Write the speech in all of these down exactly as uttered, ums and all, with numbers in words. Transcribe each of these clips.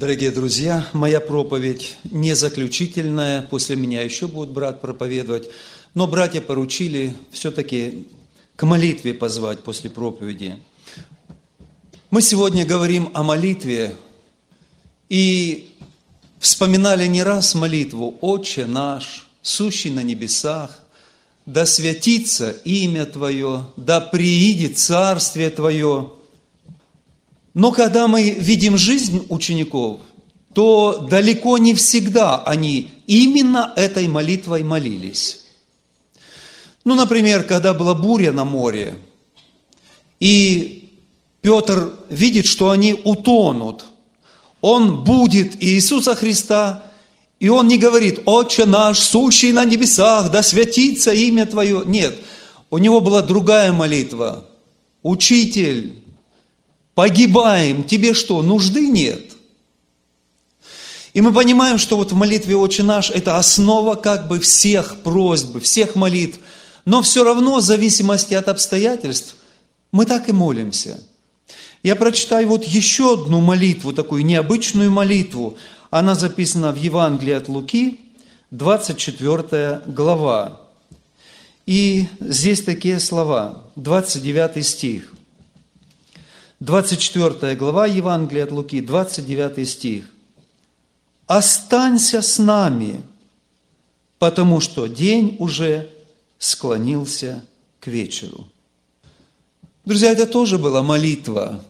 Дорогие друзья, моя проповедь не заключительная, после меня еще будет брат проповедовать, но братья поручили все-таки к молитве позвать после проповеди. Мы сегодня говорим о молитве и вспоминали не раз молитву «Отче наш, сущий на небесах, да святится имя Твое, да приидет Царствие Твое». Но когда мы видим жизнь учеников, то далеко не всегда они именно этой молитвой молились. Ну, например, когда была буря на море, и Петр видит, что они утонут, он будит Иисуса Христа, и он не говорит: «Отче наш, сущий на небесах, да святится имя Твое». Нет, у него была другая молитва. «Учитель, погибаем, тебе что, нужды нет?» И мы понимаем, что вот в молитве «Отче наш» это основа как бы всех просьб, всех молитв. Но все равно, в зависимости от обстоятельств, мы так и молимся. Я прочитаю вот еще одну молитву, такую необычную молитву. Она записана в Евангелии от Луки, двадцать четвёртая глава. И здесь такие слова, двадцать девятый стих. двадцать четвёртая глава Евангелия от Луки, двадцать девятый стих. «Останься с нами, потому что день уже склонился к вечеру». Друзья, это тоже была молитва.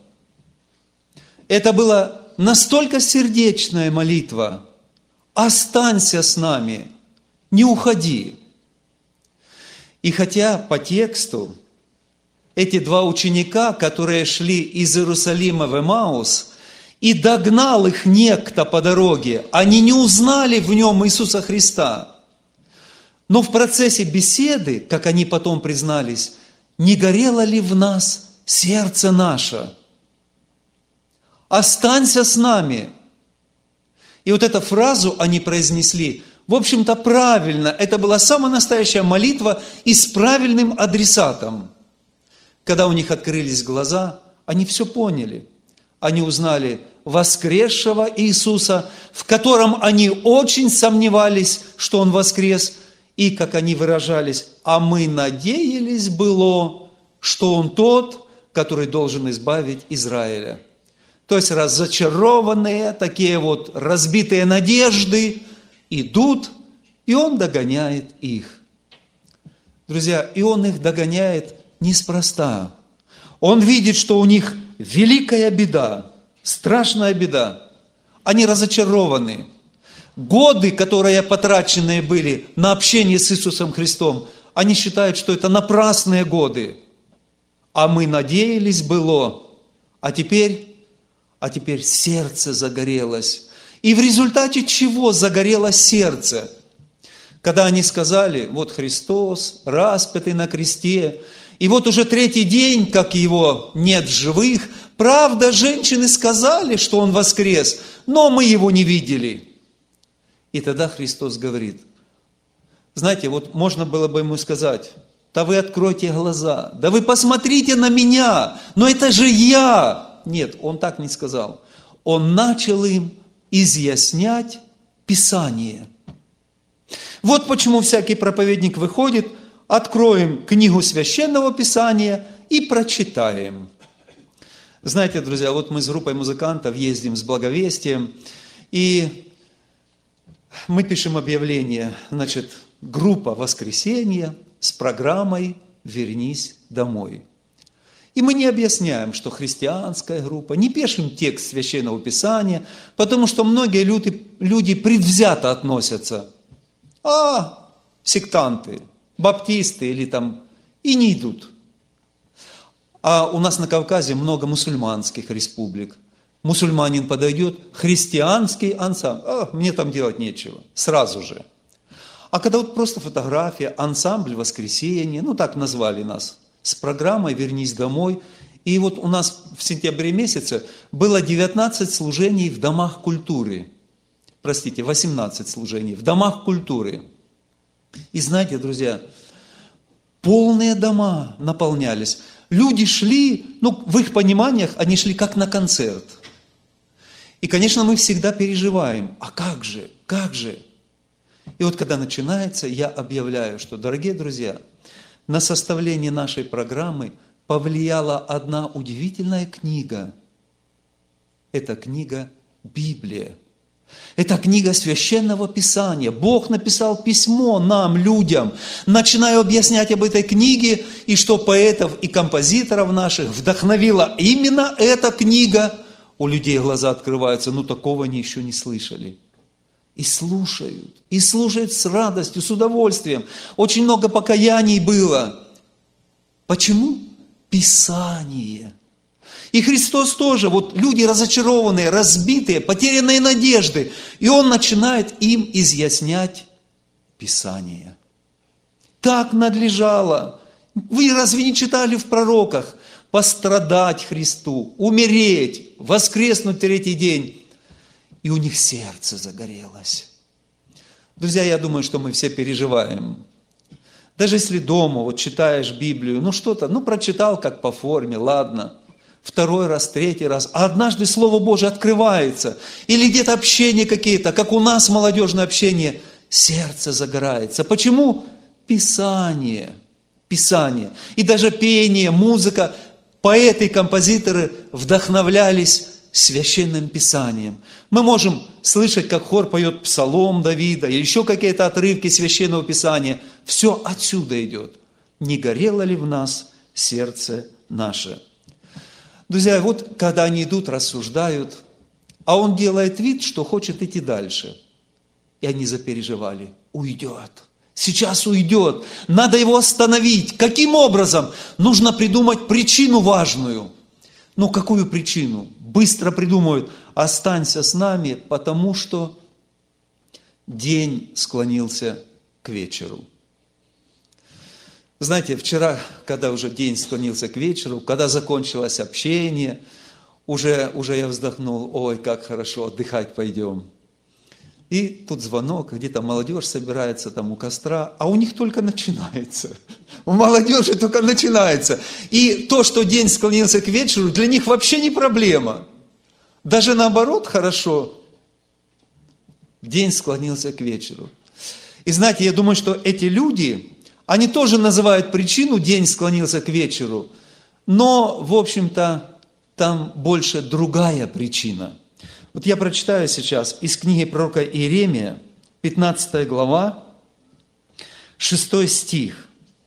Это была настолько сердечная молитва. «Останься с нами, не уходи». И хотя по тексту эти два ученика, которые шли из Иерусалима в Эмаус, и догнал их некто по дороге, они не узнали в нем Иисуса Христа. Но в процессе беседы, как они потом признались, не горело ли в нас сердце наше? «Останься с нами». И вот эту фразу они произнесли, в общем-то, правильно. Это была самая настоящая молитва и с правильным адресатом. Когда у них открылись глаза, они все поняли. Они узнали воскресшего Иисуса, в котором они очень сомневались, что Он воскрес, и, как они выражались, «а мы надеялись было, что Он тот, который должен избавить Израиля». То есть разочарованные, такие вот разбитые надежды идут, и Он догоняет их. Друзья, и Он их догоняет неспроста. Он видит, что у них великая беда, страшная беда. Они разочарованы. Годы, которые потраченные были на общение с Иисусом Христом, они считают, что это напрасные годы. А мы надеялись было, а теперь, а теперь сердце загорелось. И в результате чего загорелось сердце? Когда они сказали: вот Христос, распятый на кресте, и вот уже третий день, как Его нет в живых. Правда, женщины сказали, что Он воскрес, но мы Его не видели. И тогда Христос говорит, знаете, вот можно было бы Ему сказать: да вы откройте глаза, да вы посмотрите на меня, но это же я. Нет, Он так не сказал. Он начал им изъяснять Писание. Вот почему всякий проповедник выходит: откроем книгу Священного Писания и прочитаем. Знаете, друзья, вот мы с группой музыкантов ездим с благовестием, и мы пишем объявление, значит, группа «Воскресенье» с программой «Вернись домой». И мы не объясняем, что христианская группа, не пишем текст Священного Писания, потому что многие люди, люди предвзято относятся. А, сектанты, баптисты или там, и не идут. А у нас на Кавказе много мусульманских республик. Мусульманин подойдет, христианский ансамбль, а, мне там делать нечего, сразу же. А когда вот просто фотография, ансамбль «Воскресенье», ну так назвали нас, с программой «Вернись домой». И вот у нас в сентябре месяце было девятнадцать служений в домах культуры. Простите, восемнадцать служений в домах культуры. И знаете, друзья, полные дома наполнялись. Люди шли, ну, в их пониманиях, они шли как на концерт. И, конечно, мы всегда переживаем, а как же, как же? И вот когда начинается, я объявляю, что, дорогие друзья, на составление нашей программы повлияла одна удивительная книга. Это книга Библия. Это книга Священного Писания. Бог написал письмо нам, людям. Начинаю объяснять об этой книге, и что поэтов и композиторов наших вдохновила именно эта книга. У людей глаза открываются, ну такого они еще не слышали. И слушают, и слушают с радостью, с удовольствием. Очень много покаяний было. Почему? Писание. И Христос тоже, вот люди разочарованные, разбитые, потерянные надежды, и Он начинает им изъяснять Писание. Так надлежало. Вы разве не читали в пророках? Пострадать Христу, умереть, воскреснуть в третий день. И у них сердце загорелось. Друзья, я думаю, что мы все переживаем. Даже если дома вот читаешь Библию, ну что-то, ну прочитал как по форме, ладно. Второй раз, третий раз. А однажды Слово Божие открывается. Или где-то общение какие-то, как у нас молодежное общение. Сердце загорается. Почему? Писание. Писание. И даже пение, музыка. Поэты и композиторы вдохновлялись Священным Писанием. Мы можем слышать, как хор поет Псалом Давида, или еще какие-то отрывки Священного Писания. Все отсюда идет. Не горело ли в нас сердце наше? Друзья, вот когда они идут, рассуждают, а он делает вид, что хочет идти дальше. И они запереживали. Уйдет. Сейчас уйдет. Надо его остановить. Каким образом? Нужно придумать причину важную. Ну, какую причину? Быстро придумают. Останься с нами, потому что день склонился к вечеру. Знаете, вчера, когда уже день склонился к вечеру, когда закончилось общение, уже, уже я вздохнул, ой, как хорошо, отдыхать пойдем. И тут звонок, где-то молодежь собирается там у костра, а у них только начинается. У молодежи только начинается. И то, что день склонился к вечеру, для них вообще не проблема. Даже наоборот хорошо. День склонился к вечеру. И знаете, я думаю, что эти люди... Они тоже называют причину, день склонился к вечеру, но, в общем-то, там больше другая причина. Вот я прочитаю сейчас из книги пророка Иеремия, пятнадцатая глава, шестой стих.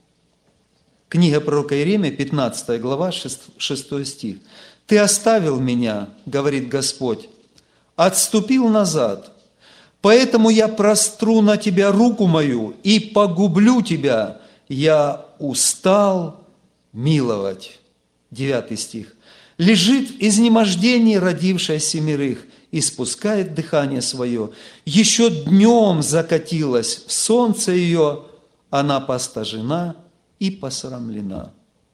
Книга пророка Иеремия, пятнадцатая глава, шестой стих. «Ты оставил меня, говорит Господь, отступил назад. Поэтому я простру на тебя руку мою и погублю тебя. Я устал миловать». Девятый стих. «Лежит в изнемождении родившая семерых, и спускает дыхание свое. Еще днем закатилась в солнце ее, она постажена и посрамлена».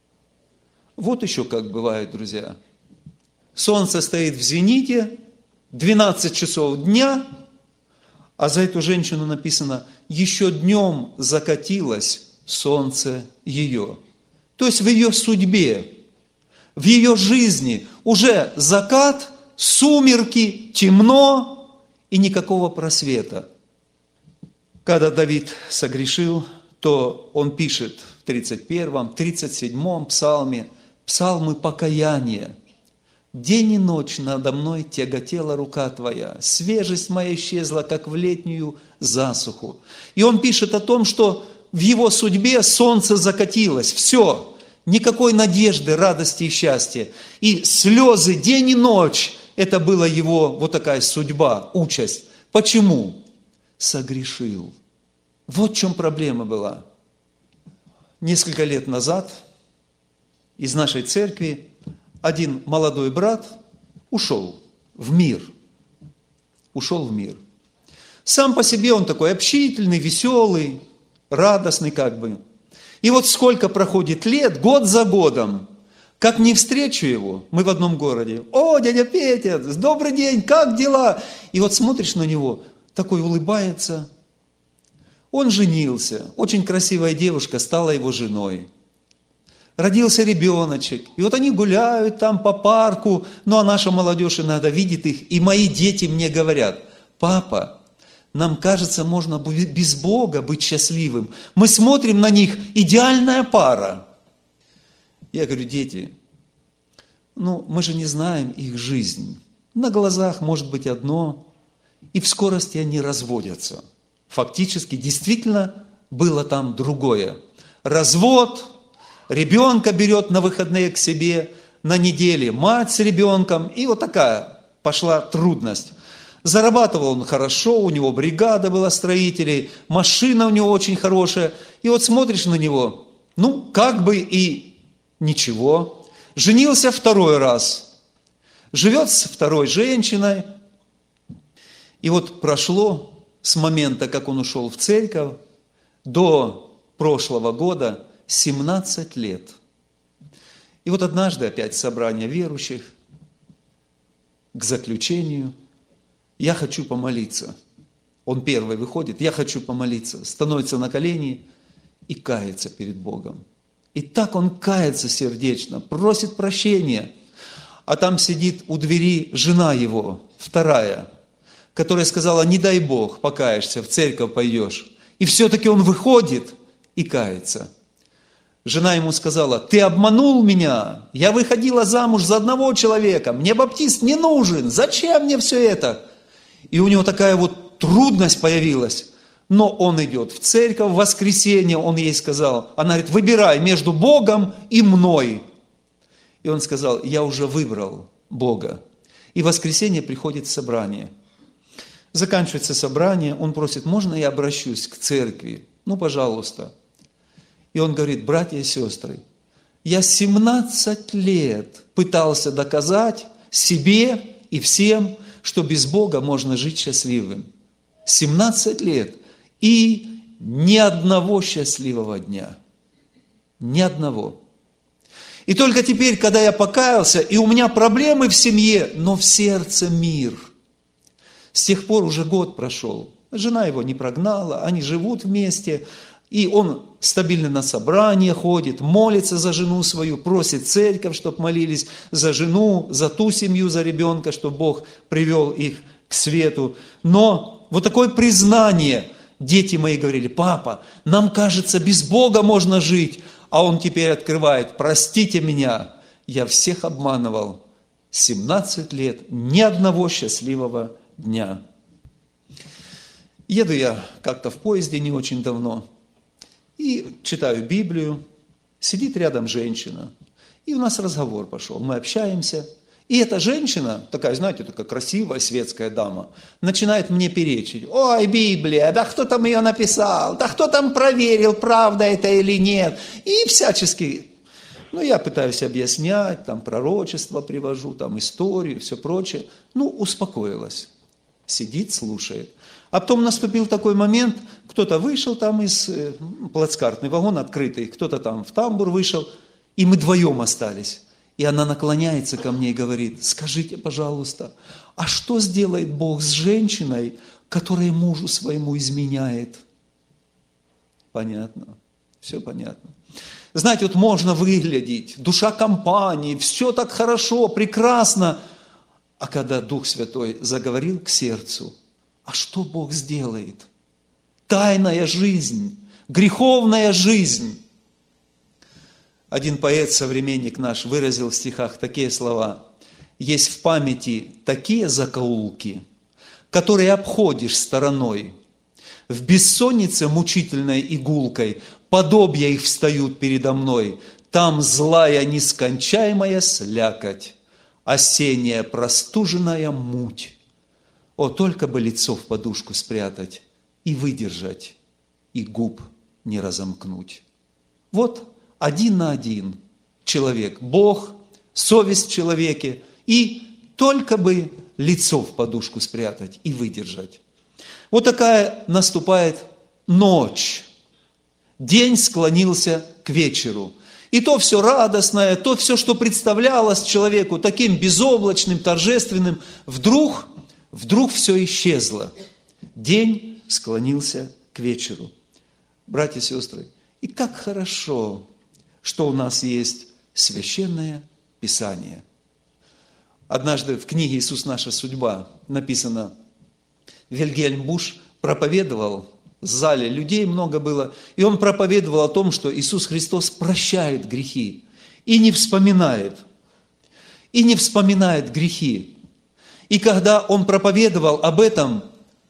Вот еще как бывает, друзья. Солнце стоит в зените, двенадцать часов дня, а за эту женщину написано, еще днем закатилось солнце ее. То есть в ее судьбе, в ее жизни уже закат, сумерки, темно и никакого просвета. Когда Давид согрешил, то он пишет в тридцать первом, тридцать седьмом псалме, псалмы покаяния. «День и ночь надо мной тяготела рука Твоя, свежесть моя исчезла, как в летнюю засуху». И он пишет о том, что в его судьбе солнце закатилось, все, никакой надежды, радости и счастья. И слезы день и ночь, это была его вот такая судьба, участь. Почему? Согрешил. Вот в чем проблема была. Несколько лет назад из нашей церкви один молодой брат ушел в мир. Ушел в мир. Сам по себе он такой общительный, веселый, радостный как бы. И вот сколько проходит лет, год за годом, как не встречу его, мы в одном городе. «О, дядя Петя, добрый день, как дела?» И вот смотришь на него, такой улыбается. Он женился, очень красивая девушка стала его женой. родился ребеночек. И вот они гуляют там по парку, ну а наша молодежь иногда видит их, и мои дети мне говорят: папа, нам кажется, можно без Бога быть счастливым. Мы смотрим на них, идеальная пара. Я говорю: дети, ну мы же не знаем их жизнь. На глазах может быть одно, и в скорости они разводятся. Фактически, действительно, было там другое. Развод, ребенка берет на выходные к себе, на неделе мать с ребенком, и вот такая пошла трудность. Зарабатывал он хорошо, у него бригада была строителей, машина у него очень хорошая, и вот смотришь на него, ну, как бы и ничего. Женился второй раз, живет с второй женщиной, и вот прошло с момента, как он ушел в церковь, до прошлого года семнадцать лет. И вот однажды опять собрание верующих к заключению. Я хочу помолиться. Он первый выходит, я хочу помолиться. Становится на колени и кается перед Богом. И так он кается сердечно, просит прощения. А там сидит у двери жена его, вторая, которая сказала: не дай Бог, покаешься, в церковь пойдешь. И все-таки он выходит и кается. Жена ему сказала: ты обманул меня, я выходила замуж за одного человека, мне баптист не нужен, зачем мне все это? И у него такая вот трудность появилась. Но он идет в церковь в воскресенье, он ей сказал, она говорит: выбирай между Богом и мной. И он сказал: я уже выбрал Бога. И в воскресенье приходит собрание. Заканчивается собрание, он просит: можно я обращусь к церкви? Ну, пожалуйста. И он говорит: братья и сестры, я семнадцать лет пытался доказать себе и всем, что без Бога можно жить счастливым. семнадцать лет. И ни одного счастливого дня. Ни одного. И только теперь, когда я покаялся, и у меня проблемы в семье, но в сердце мир. С тех пор уже год прошел. Жена его не прогнала, они живут вместе. И он стабильно на собрания ходит, молится за жену свою, просит церковь, чтобы молились за жену, за ту семью, за ребенка, чтобы Бог привел их к свету. Но вот такое признание, дети мои говорили: папа, нам кажется, без Бога можно жить. А он теперь открывает: простите меня, я всех обманывал. семнадцать лет, ни одного счастливого дня. Еду я как-то в поезде не очень давно. И читаю Библию, сидит рядом женщина, и у нас разговор пошел, мы общаемся. И эта женщина, такая, знаете, такая красивая светская дама, начинает мне перечить: ой, Библия, да кто там ее написал, да кто там проверил, правда это или нет, и всячески. Ну, я пытаюсь объяснять, там пророчество привожу, там историю, все прочее. Ну, успокоилась, сидит, слушает. А потом наступил такой момент, кто-то вышел там из, плацкартный вагон открытый, кто-то там в тамбур вышел, и мы вдвоем остались. И она наклоняется ко мне и говорит: скажите, пожалуйста, а что сделает Бог с женщиной, которая мужу своему изменяет? Понятно, все понятно. Знаете, вот можно выглядеть, душа компании, все так хорошо, прекрасно, а когда Дух Святой заговорил к сердцу, а что Бог сделает? Тайная жизнь, греховная жизнь. Один поэт, современник наш, выразил в стихах такие слова: есть в памяти такие закоулки, которые обходишь стороной. В бессоннице мучительной игулкой подобия их встают передо мной. Там злая нескончаемая слякоть, осенняя простуженная муть. О, только бы лицо в подушку спрятать и выдержать, и губ не разомкнуть. Вот один на один человек, Бог, совесть в человеке, и только бы лицо в подушку спрятать и выдержать. Вот такая наступает ночь. День склонился к вечеру. И то все радостное, то все, что представлялось человеку таким безоблачным, торжественным, вдруг, вдруг все исчезло. День склонился к вечеру. Братья и сестры, и как хорошо что у нас есть Священное Писание. Однажды в книге «Иисус. Наша судьба» написано, Вильгельм Буш проповедовал, в зале людей много было, и он проповедовал о том, что Иисус Христос прощает грехи и не вспоминает, и не вспоминает грехи. И когда он проповедовал об этом,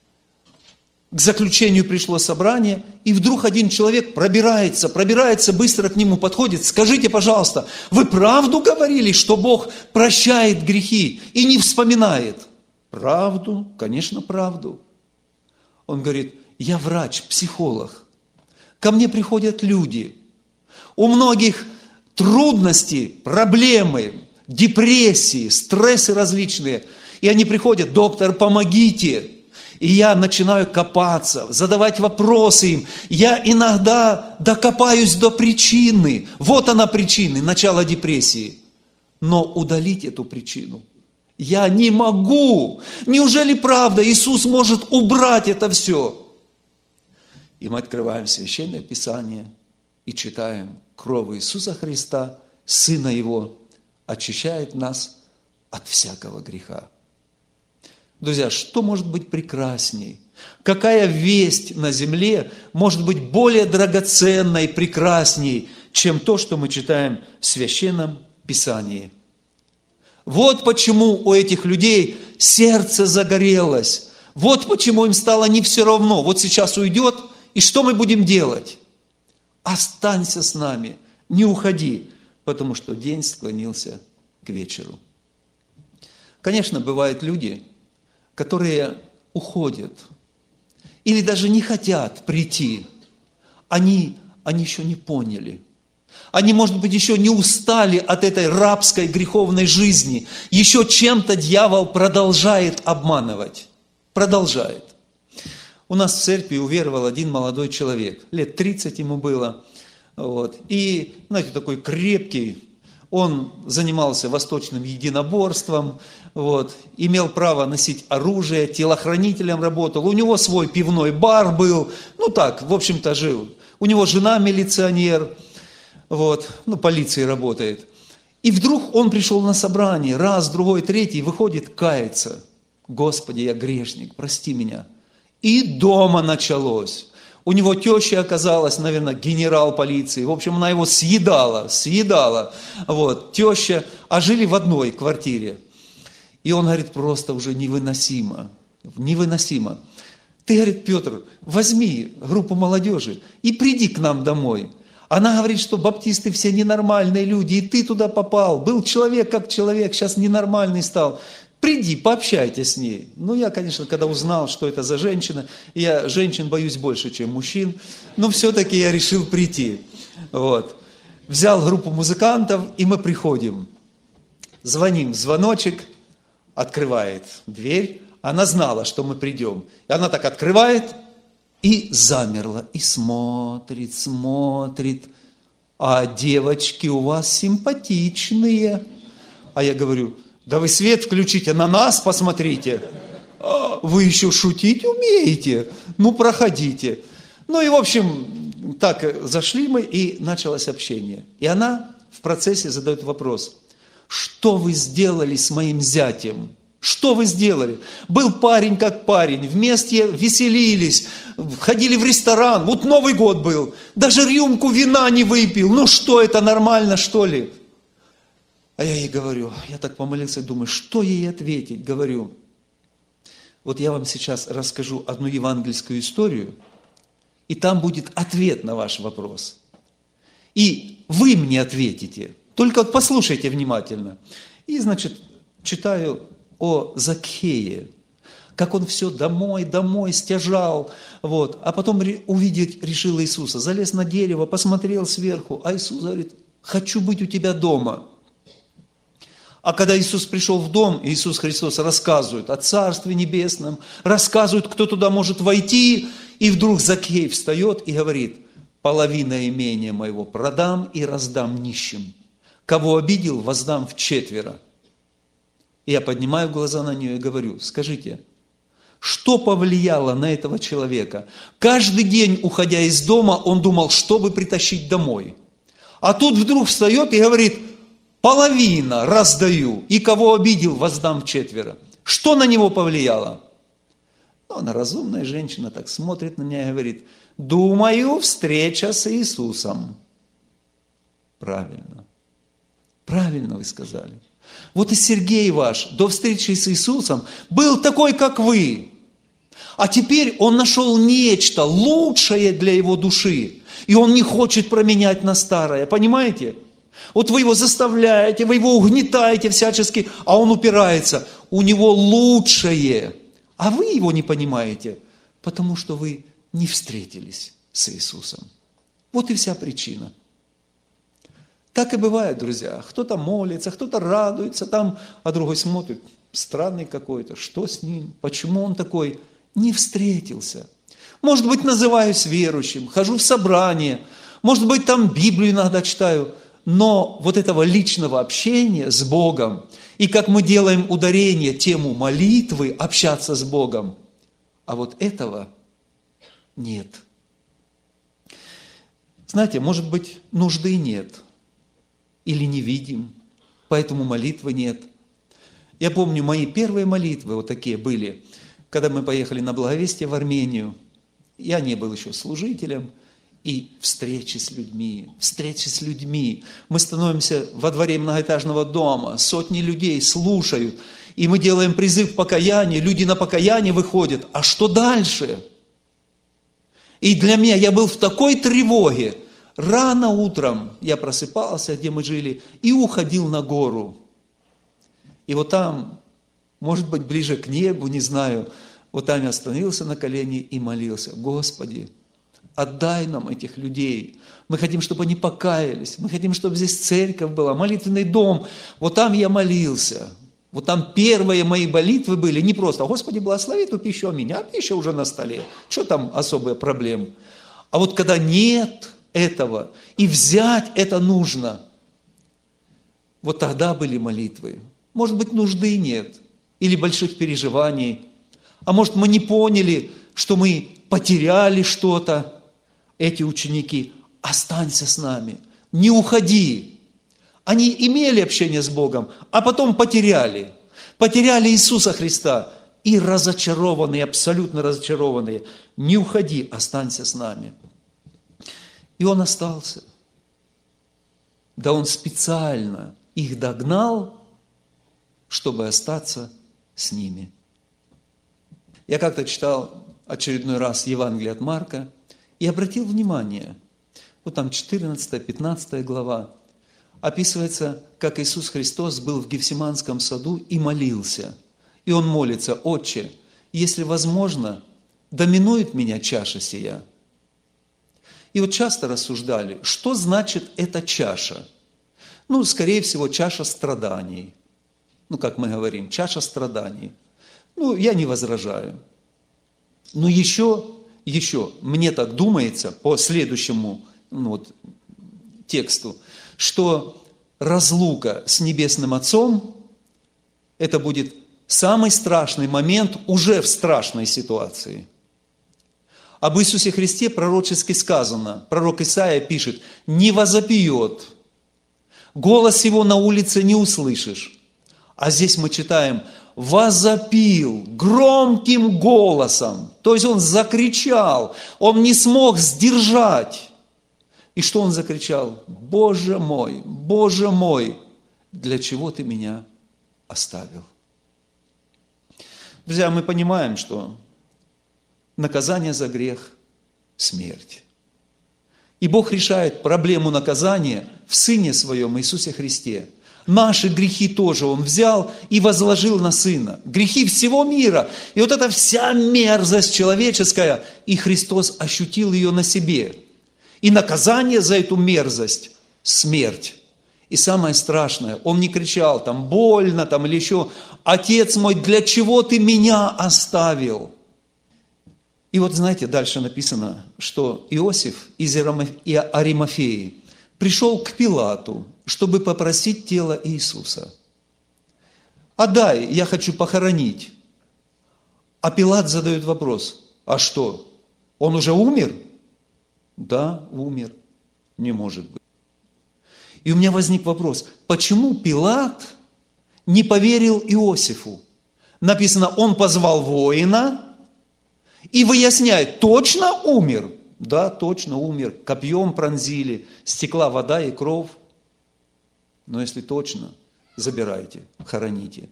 к заключению пришло собрание, и вдруг один человек пробирается, пробирается, быстро к нему подходит. Скажите, пожалуйста, вы правду говорили, что Бог прощает грехи и не вспоминает? Правду, конечно, правду. Он говорит, я врач, психолог. Ко мне приходят люди. У многих трудности, проблемы, депрессии, стрессы различные. И они приходят, доктор, помогите. И я начинаю копаться, задавать вопросы им. Я иногда докопаюсь до причины. Вот она причина, начало депрессии. Но удалить эту причину я не могу. Неужели правда Иисус может убрать это все? И мы открываем Священное Писание и читаем: кровь Иисуса Христа, Сына Его, очищает нас от всякого греха. Друзья, что может быть прекрасней? Какая весть на земле может быть более драгоценной, прекрасней, чем то, что мы читаем в Священном Писании? Вот почему у этих людей сердце загорелось. Вот почему им стало не все равно. Вот сейчас уйдет, и что мы будем делать? Останься с нами, не уходи, потому что день склонился к вечеру. Конечно, бывают люди, которые уходят или даже не хотят прийти. Они, они еще не поняли. Они, может быть, еще не устали от этой рабской греховной жизни. Еще чем-то дьявол продолжает обманывать. Продолжает. У нас в церкви уверовал один молодой человек. Лет тридцать ему было. Вот. И, знаете, такой крепкий. Он занимался восточным единоборством, вот, имел право носить оружие, телохранителем работал. У него свой пивной бар был. Ну так, в общем-то, жил. У него жена милиционер. Вот, ну, полиции работает. И вдруг он пришел на собрание, раз, другой, третий, выходит, кается. Господи, я грешник, прости меня. И дома началось. У него теща оказалась, наверное, генерал полиции. В общем, она его съедала, съедала. Вот, теща, а жили в одной квартире. И он говорит, просто уже невыносимо, невыносимо. Ты, говорит, Петр, возьми группу молодежи и приди к нам домой. Она говорит, что баптисты все ненормальные люди, и ты туда попал. Был человек как человек, сейчас ненормальный стал. Приди, пообщайтесь с ней. Ну, я, конечно, когда узнал, что это за женщина, я женщин боюсь больше, чем мужчин, но все-таки я решил прийти. Вот. Взял группу музыкантов, и мы приходим. Звоним в звоночек, открывает дверь. Она знала, что мы придем. И она так открывает, и замерла, и смотрит, смотрит. А девочки у вас симпатичные. А я говорю, да вы свет включите, на нас посмотрите. А, вы еще шутить умеете? Ну, проходите. Ну и, в общем, так зашли мы, и началось общение. И она в процессе задает вопрос. Что вы сделали с моим зятем? Что вы сделали? Был парень как парень, вместе веселились, ходили в ресторан, вот Новый год был, даже рюмку вина не выпил. Ну что, это нормально, что ли? А я ей говорю, я так помолился, думаю, что ей ответить? Говорю, вот я вам сейчас расскажу одну евангельскую историю, и там будет ответ на ваш вопрос. И вы мне ответите, только вот послушайте внимательно. И, значит, читаю о Закхее, как он все домой, домой стяжал, вот, а потом увидеть решил Иисуса, залез на дерево, посмотрел сверху, а Иисус говорит, хочу быть у тебя дома. А когда Иисус пришел в дом, Иисус Христос рассказывает о Царстве Небесном, рассказывает, кто туда может войти, и вдруг Закхей встает и говорит, половина имения моего продам и раздам нищим, кого обидел, воздам вчетверо. И я поднимаю глаза на нее и говорю, скажите, что повлияло на этого человека? Каждый день, уходя из дома, он думал, что бы притащить домой. А тут вдруг встает и говорит, половина раздаю, и кого обидел, воздам вчетверо. Что на него повлияло? Ну, она разумная женщина, так смотрит на меня и говорит, думаю, встреча с Иисусом. Правильно. Правильно вы сказали. Вот и Сергей ваш до встречи с Иисусом был такой, как вы. А теперь он нашел нечто лучшее для его души. И он не хочет променять на старое. Понимаете? Вот вы его заставляете, вы его угнетаете всячески, а он упирается. У него лучшее. А вы его не понимаете, потому что вы не встретились с Иисусом. Вот и вся причина. Так и бывает, друзья. Кто-то молится, кто-то радуется, там, а другой смотрит, странный какой-то, что с ним, почему он такой, не встретился. Может быть, называюсь верующим, хожу в собрание, может быть, там Библию иногда читаю, но вот этого личного общения с Богом, и как мы делаем ударение, тему молитвы, общаться с Богом, а вот этого нет. Знаете, может быть, нужды нет, или не видим, поэтому молитвы нет. Я помню, мои первые молитвы вот такие были, когда мы поехали на благовестие в Армению. Я не был еще служителем, и встречи с людьми, встречи с людьми. Мы становимся во дворе многоэтажного дома, сотни людей слушают, и мы делаем призыв к покаянию, люди на покаяние выходят. А что дальше? И для меня, я был в такой тревоге. Рано утром я просыпался, где мы жили, и уходил на гору. И вот там, может быть, ближе к небу, не знаю, вот там я остановился на колени и молился. Господи, отдай нам этих людей. Мы хотим, чтобы они покаялись. Мы хотим, чтобы здесь церковь была, молитвенный дом. Вот там я молился. Вот там первые мои молитвы были не просто «Господи, благослови эту пищу, а меня пища уже на столе». Что там особые проблемы? А вот когда нет этого, и взять это нужно, вот тогда были молитвы. Может быть, нужды нет, или больших переживаний. А может, мы не поняли, что мы потеряли что-то. Эти ученики, останься с нами, не уходи. Они имели общение с Богом, а потом потеряли. Потеряли Иисуса Христа. И разочарованные, абсолютно разочарованные. Не уходи, останься с нами. И он остался. Да он специально их догнал, чтобы остаться с ними. Я как-то читал очередной раз Евангелие от Марка и обратил внимание, вот там четырнадцатая-пятнадцатая глава, описывается, как Иисус Христос был в Гефсиманском саду и молился. И он молится: «Отче, если возможно, доминует меня чаша сия». И вот часто рассуждали, что значит эта чаша? Ну, скорее всего, чаша страданий. Ну, как мы говорим, чаша страданий. Ну, я не возражаю. Но еще, еще, мне так думается, по следующему ну, вот, тексту, что разлука с Небесным Отцом, это будет самый страшный момент уже в страшной ситуации. Об Иисусе Христе пророчески сказано, пророк Исаия пишет: «Не возопьет, голос его на улице не услышишь». А здесь мы читаем: «возопил громким голосом». То есть он закричал, он не смог сдержать. И что он закричал? «Боже мой, Боже мой, для чего ты меня оставил?» Друзья, мы понимаем, что наказание за грех – смерть. И Бог решает проблему наказания в Сыне Своем Иисусе Христе. Наши грехи тоже Он взял и возложил на Сына. Грехи всего мира. И вот эта вся мерзость человеческая, и Христос ощутил ее на себе. И наказание за эту мерзость – смерть. И самое страшное, Он не кричал там больно там, или еще: «Отец мой, для чего ты меня оставил?» И вот знаете, дальше написано, что Иосиф из Аримафеи пришел к Пилату, чтобы попросить тело Иисуса. «Отдай, я хочу похоронить». А Пилат задает вопрос: «А что, он уже умер?» «Да, умер». «Не может быть». И у меня возник вопрос, почему Пилат не поверил Иосифу? Написано, он позвал воина и выясняет, точно умер? Да, точно умер, копьем пронзили, стекла вода и кровь. Но если точно, забирайте, хороните.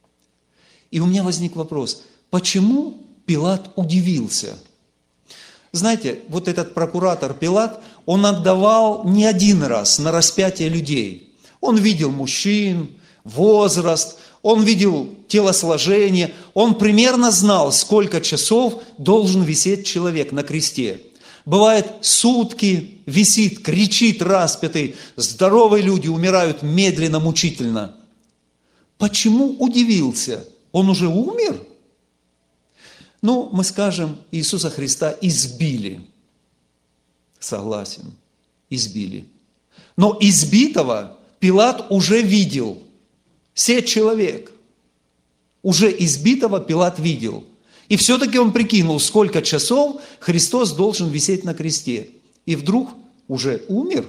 И у меня возник вопрос, почему Пилат удивился? Знаете, вот этот прокуратор Пилат, он отдавал не один раз на распятие людей. Он видел мужчин, возраст, он видел телосложение, он примерно знал, сколько часов должен висеть человек на кресте. Бывает, сутки висит, кричит распятый, здоровые люди умирают медленно, мучительно. Почему удивился? Он уже умер? Ну, мы скажем, Иисуса Христа избили. Согласен, избили. Но избитого Пилат уже видел. Все человек. Уже избитого Пилат видел. И все-таки он прикинул, сколько часов Христос должен висеть на кресте. И вдруг уже умер.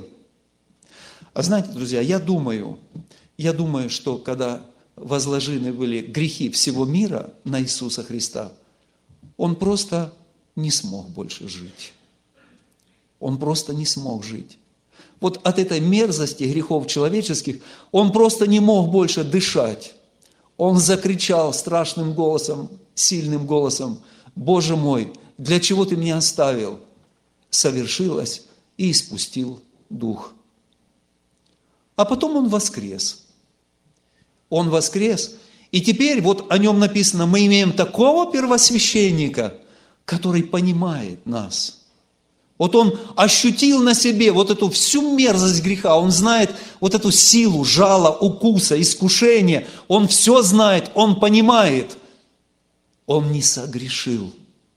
А знаете, друзья, я думаю, я думаю, что когда возложены были грехи всего мира на Иисуса Христа, он просто не смог больше жить. Он просто не смог жить. Вот от этой мерзости грехов человеческих он просто не мог больше дышать. Он закричал страшным голосом, сильным голосом: «Боже мой, для чего ты меня оставил?» Совершилось, и испустил дух. А потом он воскрес. Он воскрес, и теперь вот о нем написано, мы имеем такого первосвященника, который понимает нас. Вот он ощутил на себе вот эту всю мерзость греха, он знает вот эту силу жала, укуса, искушения, он все знает, он понимает. Он не согрешил,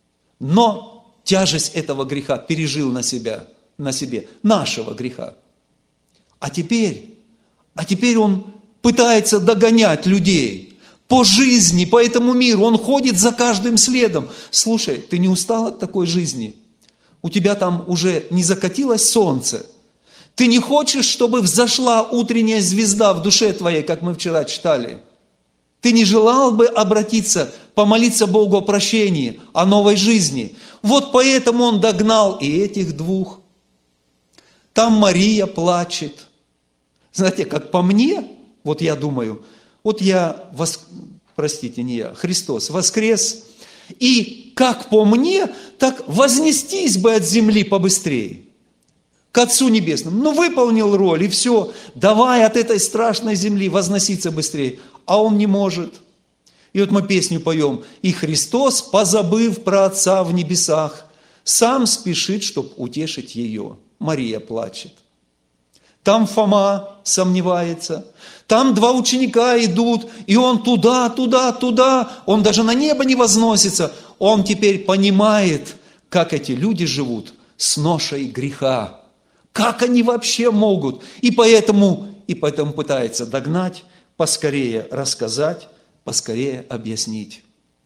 но тяжесть этого греха пережил на себя, на себе, нашего греха. А теперь, а теперь он пытается догонять людей по жизни, по этому миру, он ходит за каждым следом. Слушай, ты не устал от такой жизни? У тебя там уже не закатилось солнце. Ты не хочешь, чтобы взошла утренняя звезда в душе твоей, как мы вчера читали? Ты не желал бы обратиться, помолиться Богу о прощении, о новой жизни? Вот поэтому он догнал и этих двух. Там Мария плачет. Знаете, как по мне, вот я думаю, вот я, вос... простите, не я, Христос воскрес, и как по мне, так вознестись бы от земли побыстрее к Отцу Небесному. Ну, выполнил роль, и все, давай от этой страшной земли возноситься быстрее. А он не может. И вот мы песню поем. И Христос, позабыв про Отца в небесах, сам спешит, чтобы утешить ее. Мария плачет. Там Фома сомневается. Там два ученика идут, и он туда, туда, туда. Он даже на небо не возносится. Он теперь понимает, как эти люди живут с ношей греха. Как они вообще могут? И поэтому, и поэтому пытается догнать, поскорее рассказать, поскорее объяснить.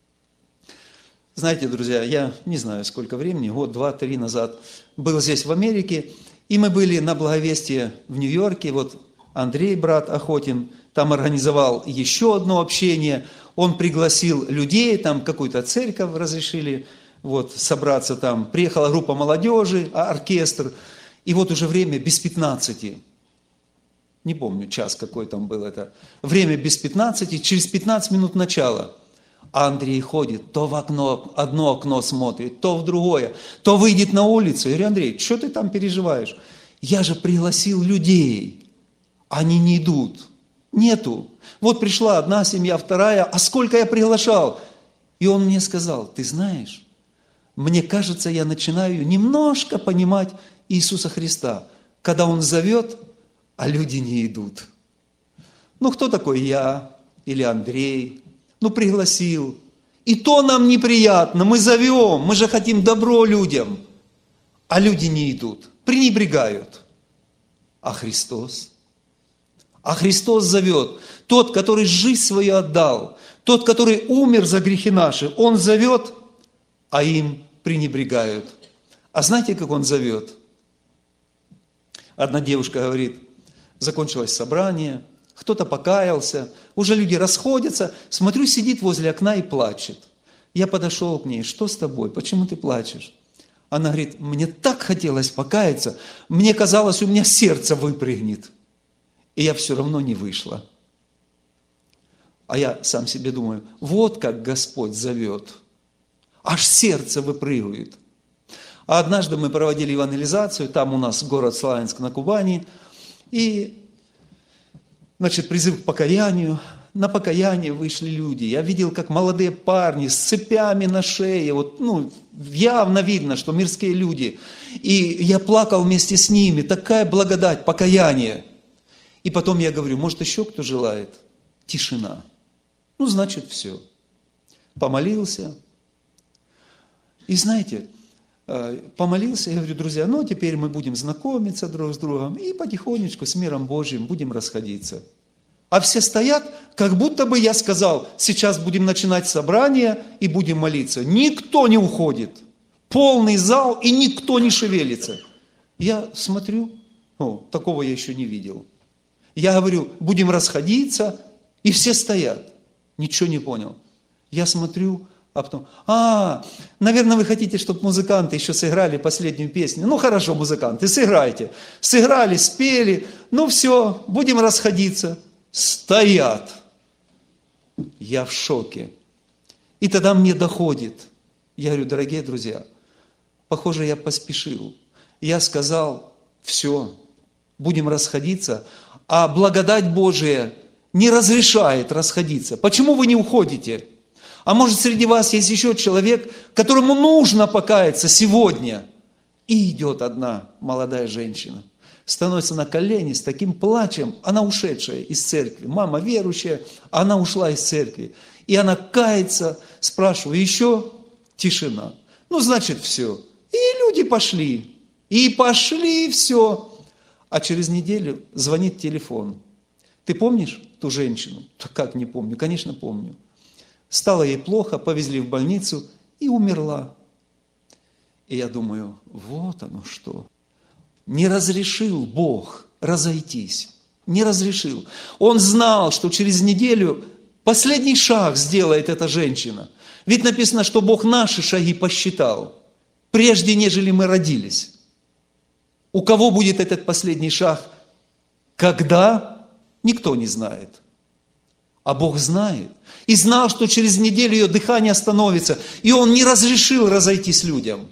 Знаете, друзья, я не знаю, сколько времени, год, два, три назад был здесь в Америке, и мы были на Благовестии в Нью-Йорке. Вот Андрей, брат Охотин, там организовал еще одно общение. Он пригласил людей, там какую-то церковь разрешили вот, собраться там. Приехала группа молодежи, оркестр. И вот уже время без пятнадцати. Не помню, час какой там был это. Время без пятнадцати, через пятнадцать минут начала. А Андрей ходит, то в окно, одно окно смотрит, то в другое, то выйдет на улицу. Я говорю: Андрей, что ты там переживаешь? Я же пригласил людей, они не идут. Нету. Вот пришла одна семья, вторая, а сколько я приглашал? И он мне сказал: ты знаешь, мне кажется, я начинаю немножко понимать Иисуса Христа, когда Он зовет, а люди не идут. Ну, кто такой я или Андрей? Ну, пригласил. И то нам неприятно, мы зовем, мы же хотим добро людям, а люди не идут, пренебрегают. А Христос? А Христос зовет. Тот, который жизнь свою отдал, тот, который умер за грехи наши, Он зовет, а им пренебрегают. А знаете, как Он зовет? Одна девушка говорит: Закончилось собрание, кто-то покаялся, уже люди расходятся, смотрю, сидит возле окна и плачет. Я подошел к ней, что с тобой, почему ты плачешь? Она говорит, мне так хотелось покаяться, мне казалось, у меня сердце выпрыгнет. И я все равно не вышла. А я сам себе думаю, вот как Господь зовет. Аж сердце выпрыгивает. А однажды мы проводили евангелизацию, там у нас город Славянск на Кубани, и, значит, призыв к покаянию. На покаяние вышли люди. Я видел, как молодые парни с цепями на шее, вот, ну, явно видно, что мирские люди. И я плакал вместе с ними, такая благодать, покаяние. И потом я говорю, может, еще кто желает? Тишина. Ну, значит, все. Помолился. И знаете, помолился, я говорю, друзья, ну, теперь мы будем знакомиться друг с другом и потихонечку с миром Божьим будем расходиться. А все стоят, как будто бы я сказал, сейчас будем начинать собрание и будем молиться. Никто не уходит. Полный зал, и никто не шевелится. Я смотрю, о, такого я еще не видел. Я говорю, будем расходиться, и все стоят. Ничего не понял. Я смотрю, а потом, а, наверное, вы хотите, чтобы музыканты еще сыграли последнюю песню. Ну, хорошо, музыканты, сыграйте. Сыграли, спели, ну все, будем расходиться. Стоят. Я в шоке. И тогда мне доходит. Я говорю, дорогие друзья, похоже, я поспешил. Я сказал, все, будем расходиться, а благодать Божия не разрешает расходиться. Почему вы не уходите? А может, среди вас есть еще человек, которому нужно покаяться сегодня. И идет одна молодая женщина. Становится на колени с таким плачем, она ушедшая из церкви, мама верующая, она ушла из церкви. И она кается, спрашиваю, еще тишина. Ну, значит, все. И люди пошли, и пошли, все. А через неделю звонит телефон. Ты помнишь ту женщину? Как не помню? Конечно, помню. Стало ей плохо, повезли в больницу и умерла. И я думаю, вот оно что. Не разрешил Бог разойтись. Не разрешил. Он знал, что через неделю последний шаг сделает эта женщина. Ведь написано, что Бог наши шаги посчитал, прежде нежели мы родились. У кого будет этот последний шаг? Когда? Никто не знает. А Бог знает. И знал, что через неделю ее дыхание остановится. И Он не разрешил разойтись людям.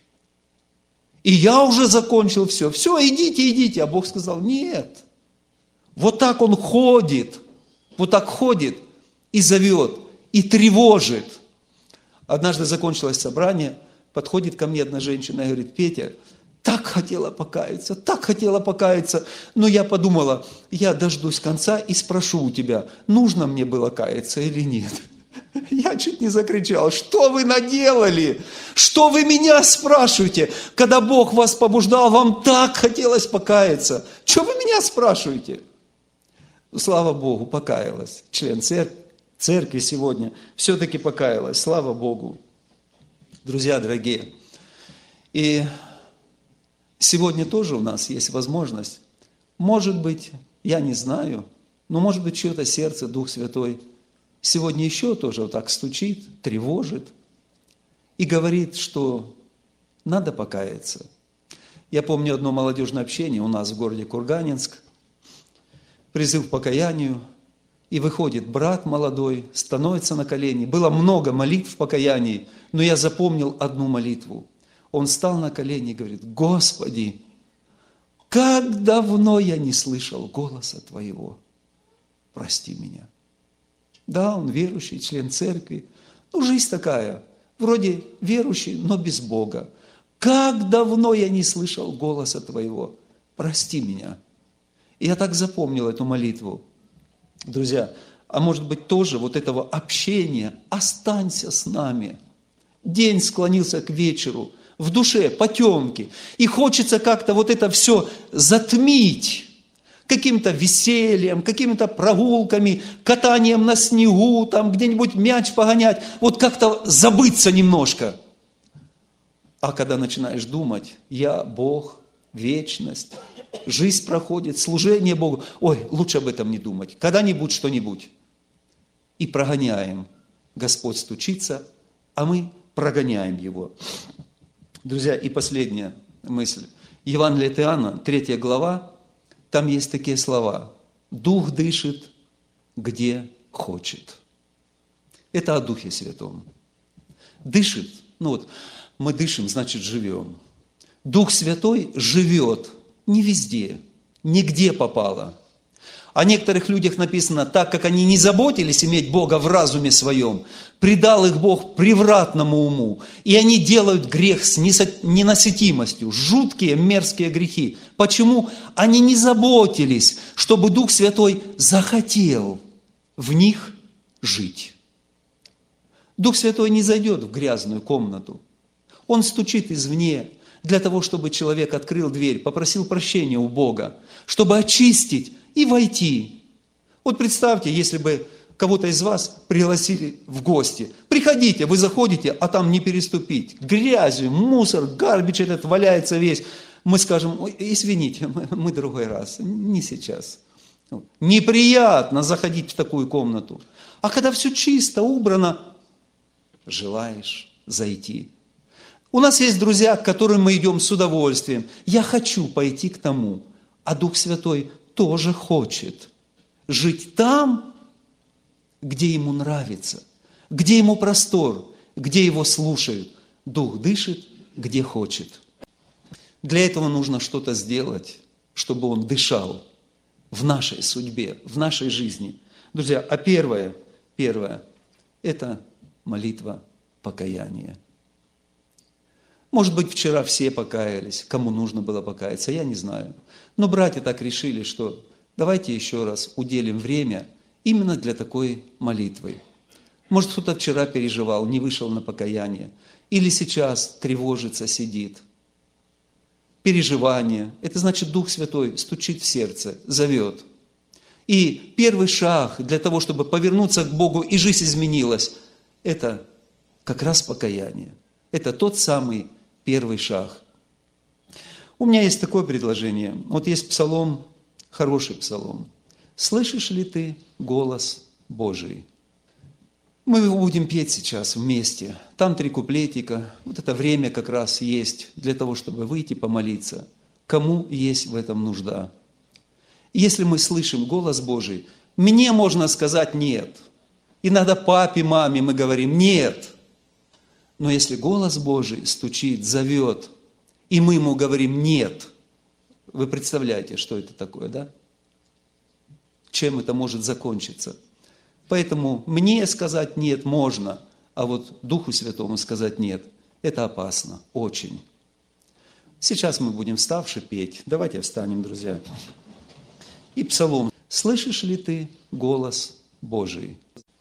И я уже закончил все. Все, идите, идите. А Бог сказал, нет. Вот так Он ходит. Вот так ходит и зовет, и тревожит. Однажды закончилось собрание. Подходит ко мне одна женщина и говорит, Петя, так хотела покаяться, так хотела покаяться. Но я подумала, я дождусь конца и спрошу у тебя, нужно мне было каяться или нет. Я чуть не закричал, что вы наделали? Что вы меня спрашиваете? Когда Бог вас побуждал, вам так хотелось покаяться. Что вы меня спрашиваете? Слава Богу, покаялась. Член церкви, церкви сегодня все-таки покаялась. Слава Богу. Друзья дорогие. И сегодня тоже у нас есть возможность. Может быть, я не знаю, но может быть, чье-то сердце, Дух Святой, сегодня еще тоже вот так стучит, тревожит и говорит, что надо покаяться. Я помню одно молодежное общение у нас в городе Курганинск, призыв к покаянию, и выходит брат молодой, становится на колени. Было много молитв в покаянии, но я запомнил одну молитву. Он встал на колени и говорит, Господи, как давно я не слышал голоса Твоего, прости меня. Да, он верующий, член церкви. Ну, жизнь такая, вроде верующий, но без Бога. Как давно я не слышал голоса Твоего, прости меня. И я так запомнил эту молитву. Друзья, а может быть тоже вот этого общения, останься с нами. День склонился к вечеру, в душе потемки, и хочется как-то вот это все затмить каким-то весельем, какими-то прогулками, катанием на снегу, там где-нибудь мяч погонять, вот как-то забыться немножко. А когда начинаешь думать, я Бог, вечность, жизнь проходит, служение Богу. Ой, лучше об этом не думать. Когда-нибудь что-нибудь. И прогоняем. Господь стучится, а мы прогоняем Его. Друзья, и последняя мысль. Евангелие от Иоанна, третья глава, там есть такие слова. Дух дышит, где хочет. Это о Духе Святом. Дышит, ну вот, мы дышим, значит живем. Дух Святой живет не везде, нигде попало. О некоторых людях написано, так как они не заботились иметь Бога в разуме своем, предал их Бог превратному уму, и они делают грех с ненасытимостью, жуткие, мерзкие грехи. Почему? Они не заботились, чтобы Дух Святой захотел в них жить. Дух Святой не зайдет в грязную комнату. Он стучит извне, для того, чтобы человек открыл дверь, попросил прощения у Бога, чтобы очистить и войти. Вот представьте, если бы кого-то из вас пригласили в гости. Приходите, вы заходите, а там не переступить. Грязью, мусор, гарбич этот валяется весь. Мы скажем, ой, извините, мы, мы другой раз, не сейчас. Неприятно заходить в такую комнату. А когда все чисто, убрано, желаешь зайти. У нас есть друзья, к которым мы идем с удовольствием. Я хочу пойти к тому, а Дух Святой тоже хочет жить там, где ему нравится, где ему простор, где его слушают. Дух дышит, где хочет. Для этого нужно что-то сделать, чтобы он дышал в нашей судьбе, в нашей жизни. Друзья, а первое, первое, это молитва покаяния. Может быть, вчера все покаялись, кому нужно было покаяться, я не знаю. Но братья так решили, что давайте еще раз уделим время именно для такой молитвы. Может, кто-то вчера переживал, не вышел на покаяние, или сейчас тревожится, сидит. Переживание, это значит, Дух Святой стучит в сердце, зовет. И первый шаг для того, чтобы повернуться к Богу и жизнь изменилась, это как раз покаяние. Это тот самый первый шаг. У меня есть такое предложение. Вот есть псалом, хороший псалом. «Слышишь ли ты голос Божий?» Мы его будем петь сейчас вместе. Там три куплетика. Вот это время как раз есть для того, чтобы выйти помолиться. Кому есть в этом нужда? И если мы слышим голос Божий, мне можно сказать «нет». Иногда папе, маме мы говорим «нет». Но если голос Божий стучит, зовет, и мы ему говорим «нет», вы представляете, что это такое, да? Чем это может закончиться? Поэтому мне сказать «нет» можно, а вот Духу Святому сказать «нет» – это опасно, очень. Сейчас мы будем вставши петь. Давайте встанем, друзья. И псалом. «Слышишь ли ты голос Божий?»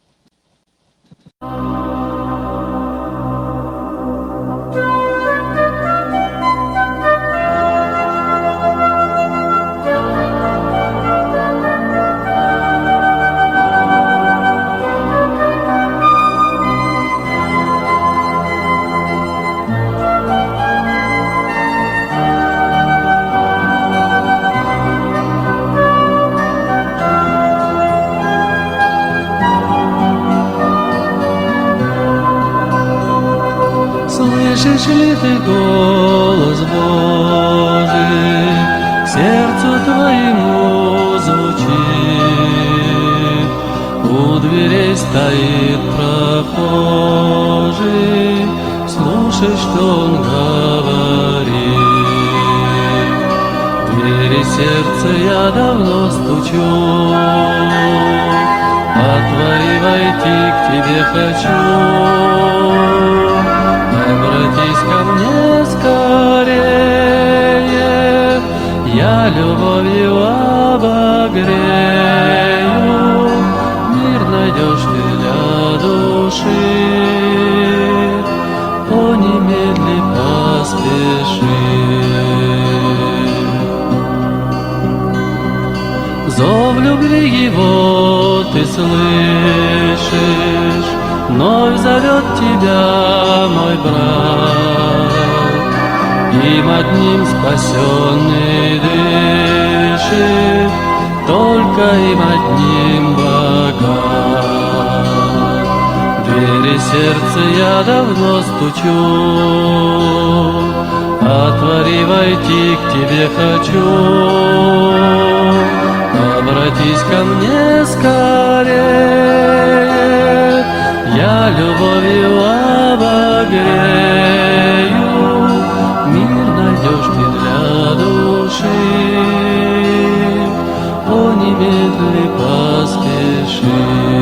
Слышишь ли ты голос Божий, сердцу твоему звучит? У дверей стоит прохожий, слушай, что он говорит. В двери сердца я давно стучу, отвори, войти к тебе хочу. Обратись ко мне скорее, я любовью обогрею, мир найдешь ты для души, о, немедли поспеши. Зов любви его ты слышишь, вновь зовет тебя мой брат, и им одним спасенный дышит, только им одним богат. Двери сердца я давно стучу, отвори, войти к тебе хочу. Обратись ко мне скорее, я любовью обогрею. Мир найдешь ты для души, о, немедли поспеши.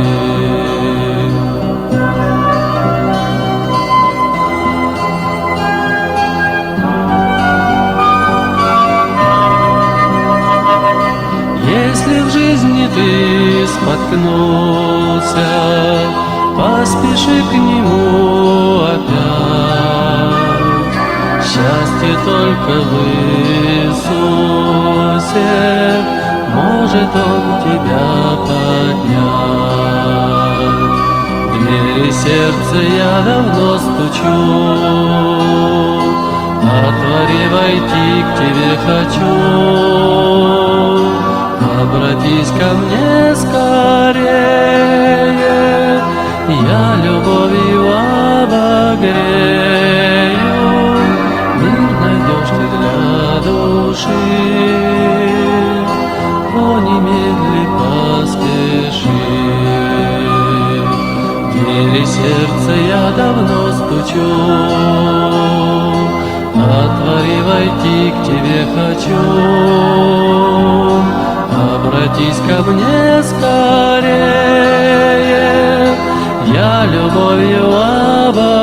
Если в жизни ты споткнулся, поспеши к нему опять. Счастье только в Иисусе, может Он тебя поднять. В двери сердца я давно стучу, отвори, войти к тебе хочу. Обратись ко мне скорее, я любовью обогрею. Мир найдешь ты для души, о, немедли поспеши. В двери сердца я давно стучу, отвори, войти к тебе хочу. Обратись ко мне скорее, я любовью обогрею.